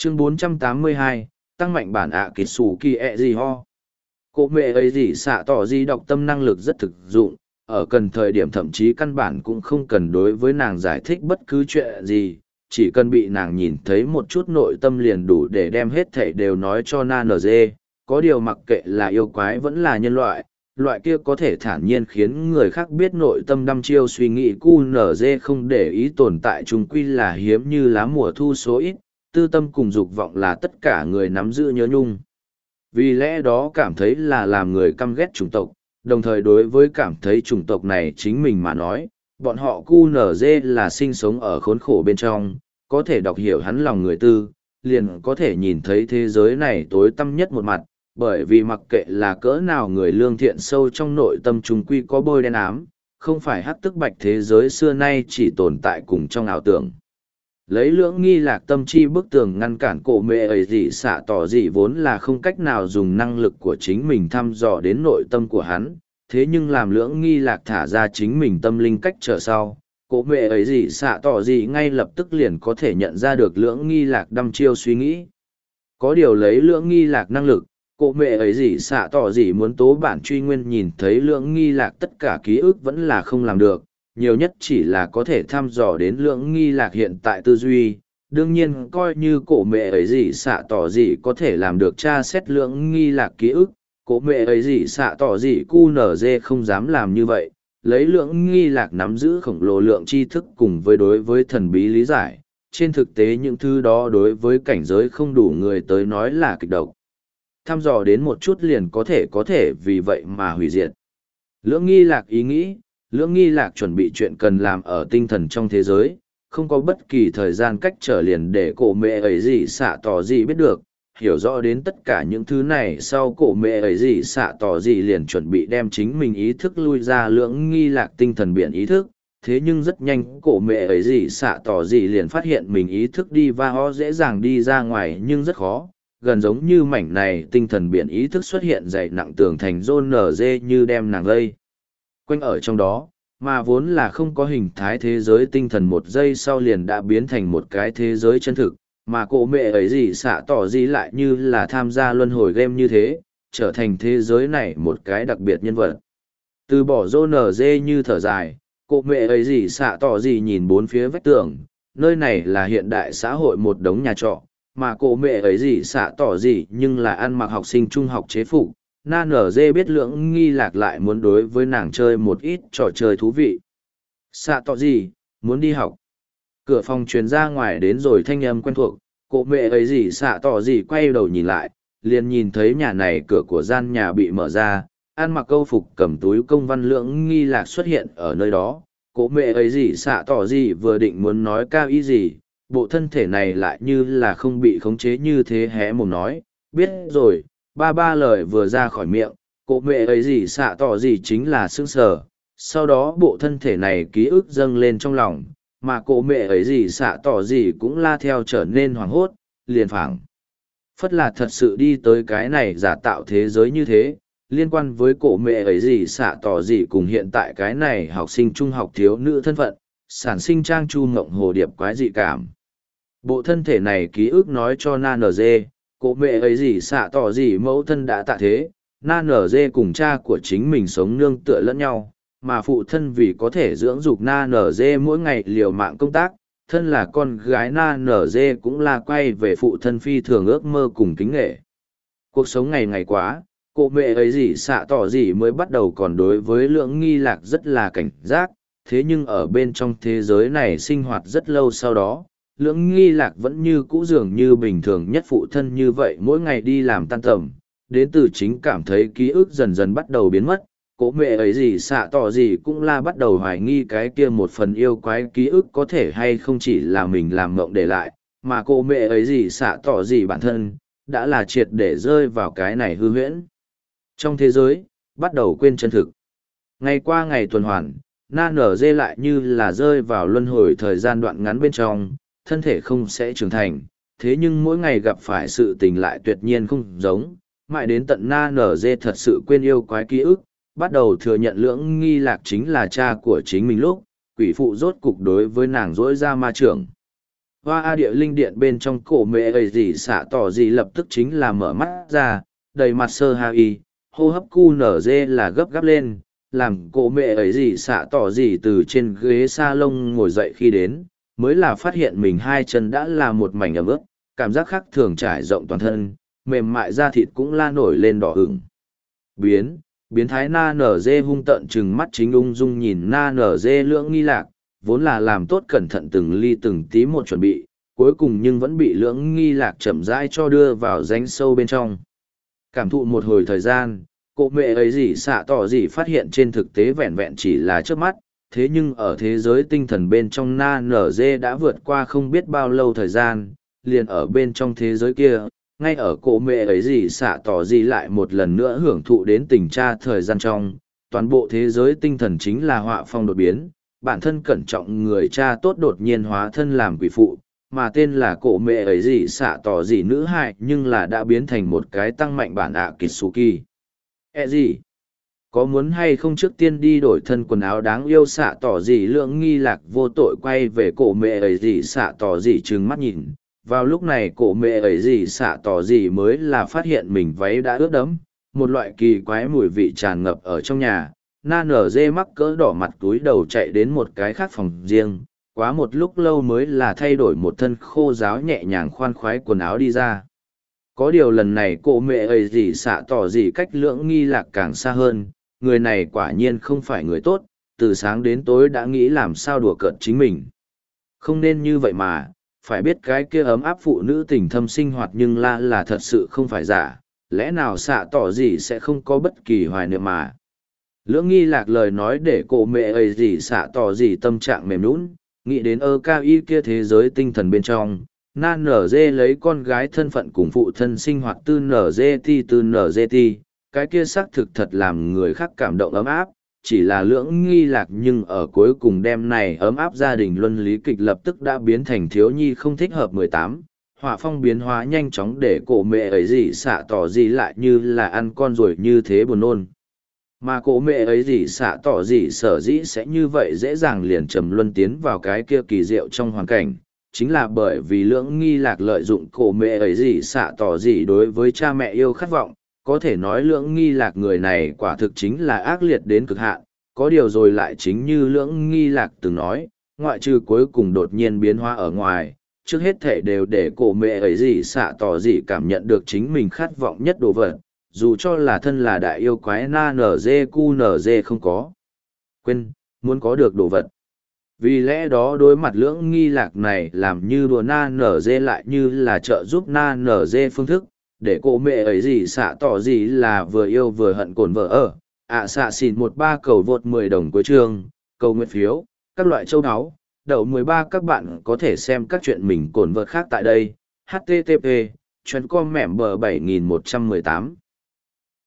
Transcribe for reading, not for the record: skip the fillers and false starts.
Chương 482, tăng mạnh bản ạ kịch sủ kỳ ẹ gì ho. Cô mẹ ấy gì xạ tỏ gì đọc tâm năng lực rất thực dụng, ở cần thời điểm thậm chí căn bản cũng không cần đối với nàng giải thích bất cứ chuyện gì, chỉ cần bị nàng nhìn thấy một chút nội tâm liền đủ để đem hết thảy đều nói cho na nở dê. Có điều mặc kệ là yêu quái vẫn là nhân loại, loại kia có thể thản nhiên khiến người khác biết nội tâm đăm chiêu suy nghĩ cu nở dê không để ý tồn tại chúng quy là hiếm như lá mùa thu số ít, tư tâm cùng dục vọng là tất cả người nắm giữ nhớ nhung. Vì lẽ đó cảm thấy là làm người căm ghét chủng tộc, đồng thời đối với cảm thấy chủng tộc này chính mình mà nói, bọn họ cu nở dê là sinh sống ở khốn khổ bên trong, có thể đọc hiểu hắn lòng người tư, liền có thể nhìn thấy thế giới này tối tăm nhất một mặt, bởi vì mặc kệ là cỡ nào người lương thiện sâu trong nội tâm chúng quy có bôi đen ám, không phải hắc tức bạch thế giới xưa nay chỉ tồn tại cùng trong ảo tưởng. Lấy lưỡng nghi lạc tâm chi bức tường ngăn cản cổ mẹ ấy gì xạ tỏ gì vốn là không cách nào dùng năng lực của chính mình thăm dò đến nội tâm của hắn, thế nhưng làm lưỡng nghi lạc thả ra chính mình tâm linh cách trở sau, cổ mẹ ấy gì xạ tỏ gì ngay lập tức liền có thể nhận ra được lưỡng nghi lạc đăm chiêu suy nghĩ. Có điều lấy lưỡng nghi lạc năng lực, cổ mẹ ấy gì xạ tỏ gì muốn tố bản truy nguyên nhìn thấy lưỡng nghi lạc tất cả ký ức vẫn là không làm được, nhiều nhất chỉ là có thể thăm dò đến lưỡng nghi lạc hiện tại tư duy. Đương nhiên coi như cổ mẹ ấy gì xạ tỏ gì có thể làm được tra xét lưỡng nghi lạc ký ức, cổ mẹ ấy gì xạ tỏ gì cu nở dê không dám làm như vậy, lấy lưỡng nghi lạc nắm giữ khổng lồ lượng tri thức cùng với đối với thần bí lý giải, trên thực tế những thứ đó đối với cảnh giới không đủ người tới nói là kịch độc. Thăm dò đến một chút liền có thể vì vậy mà hủy diệt. Lưỡng nghi lạc ý nghĩ, lưỡng nghi lạc chuẩn bị chuyện cần làm ở tinh thần trong thế giới, không có bất kỳ thời gian cách trở liền để cổ mẹ ấy gì xạ tỏ gì biết được, hiểu rõ đến tất cả những thứ này sau cổ mẹ ấy gì xạ tỏ gì liền chuẩn bị đem chính mình ý thức lui ra lưỡng nghi lạc tinh thần biển ý thức, thế nhưng rất nhanh cổ mẹ ấy gì xạ tỏ gì liền phát hiện mình ý thức đi va ho dễ dàng đi ra ngoài nhưng rất khó, gần giống như mảnh này tinh thần biển ý thức xuất hiện dày nặng tường thành rôn nở dê như đem nàng lây quanh ở trong đó, mà vốn là không có hình thái thế giới tinh thần một giây sau liền đã biến thành một cái thế giới chân thực, mà cổ mẹ ấy gì xạ tỏ gì lại như là tham gia luân hồi game như thế, trở thành thế giới này một cái đặc biệt nhân vật. Từ bỏ rô nở dê như thở dài, cổ mẹ ấy gì xạ tỏ gì nhìn bốn phía vách tường, nơi này là hiện đại xã hội một đống nhà trọ, mà cổ mẹ ấy gì xạ tỏ gì nhưng là ăn mặc học sinh trung học chế phục. Na nở dê biết lưỡng nghi lạc lại muốn đối với nàng chơi một ít trò chơi thú vị. Xạ tỏ gì, muốn đi học. Cửa phòng truyền ra ngoài đến rồi thanh âm quen thuộc, cô mẹ ấy gì xạ tỏ gì quay đầu nhìn lại, liền nhìn thấy nhà này cửa của gian nhà bị mở ra, ăn mặc câu phục cầm túi công văn lưỡng nghi lạc xuất hiện ở nơi đó. Cô mẹ ấy gì xạ tỏ gì vừa định muốn nói cao ý gì, bộ thân thể này lại như là không bị khống chế như thế hé mồm nói, biết rồi. Ba lời vừa ra khỏi miệng, cô mẹ ấy gì xạ tỏ gì chính là sững sờ, sau đó bộ thân thể này ký ức dâng lên trong lòng, mà cô mẹ ấy gì xạ tỏ gì cũng la theo trở nên hoảng hốt, liền phảng phất là thật sự đi tới cái này giả tạo thế giới như thế, liên quan với cô mẹ ấy gì xạ tỏ gì cùng hiện tại cái này học sinh trung học thiếu nữ thân phận, sản sinh trang chu ngộng hồ điệp quái dị cảm. Bộ thân thể này ký ức nói cho na nở dê, cô mẹ ấy gì xạ tỏ gì mẫu thân đã tạ thế, na nở dê cùng cha của chính mình sống nương tựa lẫn nhau, mà phụ thân vì có thể dưỡng dục na nở dê mỗi ngày liều mạng công tác, thân là con gái na nở dê cũng là quay về phụ thân phi thường ước mơ cùng kính nghệ. Cuộc sống ngày ngày quá, cô mẹ ấy gì xạ tỏ gì mới bắt đầu còn đối với lưỡng nghi lạc rất là cảnh giác, thế nhưng ở bên trong thế giới này sinh hoạt rất lâu sau đó. Lưỡng nghi lạc vẫn như cũ dường như bình thường nhất phụ thân như vậy mỗi ngày đi làm tan tầm, đến từ chính cảm thấy ký ức dần dần bắt đầu biến mất, cố mẹ ấy gì xạ tỏ gì cũng là bắt đầu hoài nghi cái kia một phần yêu quái ký ức có thể hay không chỉ là mình làm mộng để lại, mà cô mẹ ấy gì xạ tỏ gì bản thân, đã là triệt để rơi vào cái này hư huyễn. Trong thế giới, bắt đầu quên chân thực. Ngày qua ngày tuần hoàn, na nở dê lại như là rơi vào luân hồi thời gian đoạn ngắn bên trong, thân thể không sẽ trưởng thành, thế nhưng mỗi ngày gặp phải sự tình lại tuyệt nhiên không giống, mãi đến tận na nở dê thật sự quên yêu quái ký ức, bắt đầu thừa nhận lưỡng nghi lạc chính là cha của chính mình lúc, quỷ phụ rốt cục đối với nàng dỗi ra ma trưởng. Hoa A địa linh điện bên trong cổ mẹ ấy gì xạ tỏ gì lập tức chính là mở mắt ra, đầy mặt sơ ha y, hô hấp cu nở dê là gấp gáp lên, làm cổ mẹ ấy gì xạ tỏ gì từ trên ghế sa lông ngồi dậy khi đến, mới là phát hiện mình hai chân đã là một mảnh ẩm ướt, cảm giác khác thường trải rộng toàn thân, mềm mại da thịt cũng la nổi lên đỏ ửng. Biến thái na nở dê hung tợn chừng mắt chính ung dung nhìn na nở dê lưỡng nghi lạc, vốn là làm tốt cẩn thận từng ly từng tí một chuẩn bị, cuối cùng nhưng vẫn bị lưỡng nghi lạc chậm rãi cho đưa vào rãnh sâu bên trong. Cảm thụ một hồi thời gian, cô mẹ ấy gì xạ tỏ gì phát hiện trên thực tế vẹn vẹn chỉ là trước mắt, thế nhưng ở thế giới tinh thần bên trong na nở dê đã vượt qua không biết bao lâu thời gian, liền ở bên trong thế giới kia, ngay ở cổ mẹ ấy gì xạ tỏ gì lại một lần nữa hưởng thụ đến tình tra thời gian trong, toàn bộ thế giới tinh thần chính là họa phong đột biến, bản thân cẩn trọng người cha tốt đột nhiên hóa thân làm quỷ phụ, mà tên là cổ mẹ ấy gì xạ tỏ gì nữ hại nhưng là đã biến thành một cái tăng mạnh bản ạ Kitsuki. Gì? Có muốn hay không trước tiên đi đổi thân quần áo đáng yêu xạ tỏ gì lượng nghi lạc vô tội quay về cổ mẹ ấy gì xạ tỏ gì trừng mắt nhìn. Vào lúc này cổ mẹ ấy gì xạ tỏ gì mới là phát hiện mình váy đã ướt đẫm, một loại kỳ quái mùi vị tràn ngập ở trong nhà. Na nở dê mắc cỡ đỏ mặt túi đầu chạy đến một cái khác phòng riêng, quá một lúc lâu mới là thay đổi một thân khô ráo nhẹ nhàng khoan khoái quần áo đi ra. Có điều lần này cổ mẹ ấy gì xạ tỏ gì cách lưỡng nghi lạc càng xa hơn, người này quả nhiên không phải người tốt, từ sáng đến tối đã nghĩ làm sao đùa cợt chính mình. Không nên như vậy mà, phải biết cái kia ấm áp phụ nữ tình thâm sinh hoạt nhưng là thật sự không phải giả, lẽ nào xạ tỏ gì sẽ không có bất kỳ hoài niệm mà. Lưỡng nghi lạc lời nói để cổ mẹ ấy gì xạ tỏ gì tâm trạng mềm nũng, nghĩ đến cao y kia thế giới tinh thần bên trong. Na nở dê lấy con gái thân phận cùng phụ thân sinh hoạt tư nở dê ti, cái kia xác thực thật làm người khác cảm động ấm áp, chỉ là lưỡng nghi lạc nhưng ở cuối cùng đêm này ấm áp gia đình luân lý kịch lập tức đã biến thành thiếu nhi không thích hợp 18. Họa phong biến hóa nhanh chóng để cổ mẹ ấy gì xạ tỏ gì lại như là ăn con rồi như thế buồn nôn. Mà cổ mẹ ấy gì xạ tỏ gì sở dĩ sẽ như vậy dễ dàng liền trầm luân tiến vào cái kia kỳ diệu trong hoàn cảnh, chính là bởi vì lưỡng nghi lạc lợi dụng cổ mẹ ấy gì xạ tỏ gì đối với cha mẹ yêu khát vọng, có thể nói lưỡng nghi lạc người này quả thực chính là ác liệt đến cực hạn, có điều rồi lại chính như lưỡng nghi lạc từng nói, ngoại trừ cuối cùng đột nhiên biến hóa ở ngoài, trước hết thể đều để cổ mẹ ấy gì xạ tỏ gì cảm nhận được chính mình khát vọng nhất đồ vật, dù cho là thân là đại yêu quái na nở dê cu nở dê không có. Quên, muốn có được đồ vật. Vì lẽ đó đối mặt lưỡng nghi lạc này làm như đùa na nở dê lại như là trợ giúp na nở dê phương thức, để cô mẹ ấy gì xạ tỏ gì là vừa yêu vừa hận cồn vợ ở. Xạ xỉn 13 cầu vượt 10 đồng cuối chương, cầu nguyện phiếu, các loại châu áo, đậu 13 các bạn có thể xem các chuyện mình cồn vợt khác tại đây. HTTP, chuyến com mẻm bờ 7118.